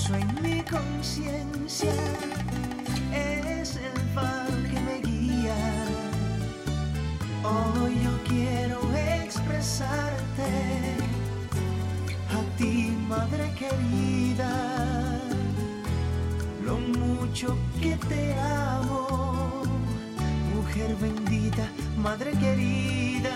Reposo en mi conciencia, es el faro que me guía. Hoy yo quiero expresarte a ti, madre querida, lo mucho que te amo, mujer bendita, madre querida.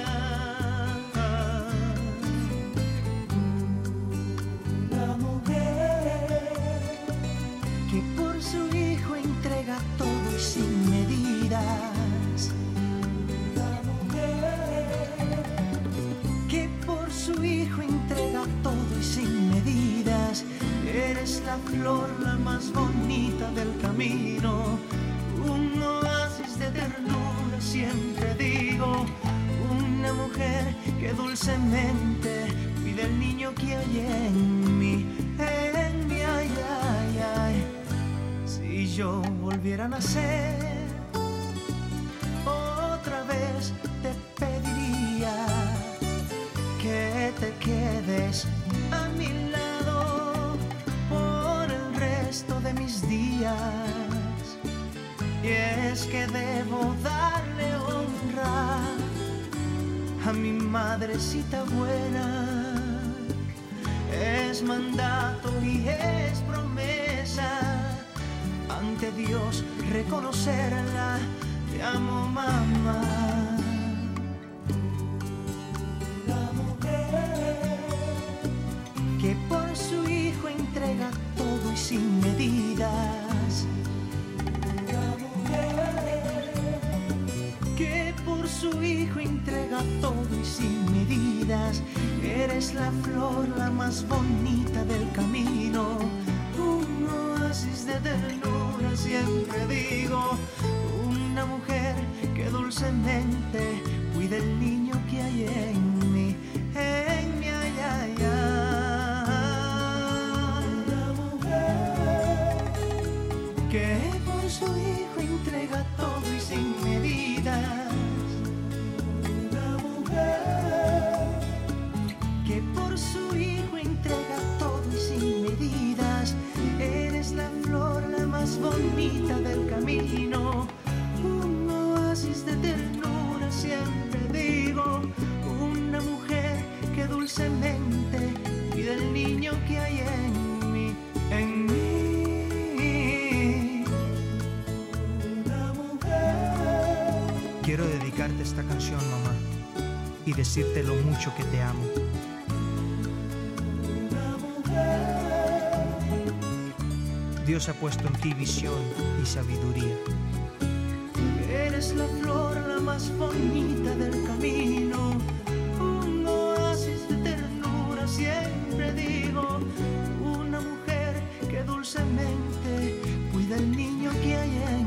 Una mujer que por su hijo entrega todo y sin medidas. Una mujer que por su hijo entrega todo y sin medidas. Eres la flor, la más bonita del camino, un oasis de ternura, siempre digo. Una mujer que dulcemente cuida el niño que hay en mí, ay, ay, ay. Si yo volviera a nacer, otra vez te pediría que te quedes a mi lado por el resto de mis días. Y es que debo darle honra a mi madrecita buena. Es mandato y es promesa ante Dios reconocerla. Te amo, mamá. La mujer que por su hijo entrega todo y sin medidas. La mujer que por su hijo entrega todo y sin medidas. Eres la flor, la más bonita del camino, un oasis de ternura, siempre digo. Una mujer que dulcemente cuida el niño que hay en mí, ay, ay, ay. Una mujer que por su hijo entrega todo y sin medidas. Una mujer que por su hijo entrega todo y sin medidas. Eres la flor, la más bonita del camino, un oasis de ternura, siempre digo. Una mujer que dulcemente cuida el niño que hay en mí, en mí. Una mujer. Quiero dedicarte esta canción, mamá, y decirte lo mucho que te amo. Dios ha puesto en ti visión y sabiduría. Eres la flor, la más bonita del camino, un oasis de ternura, siempre digo. Una mujer que dulcemente cuida el niño que hay en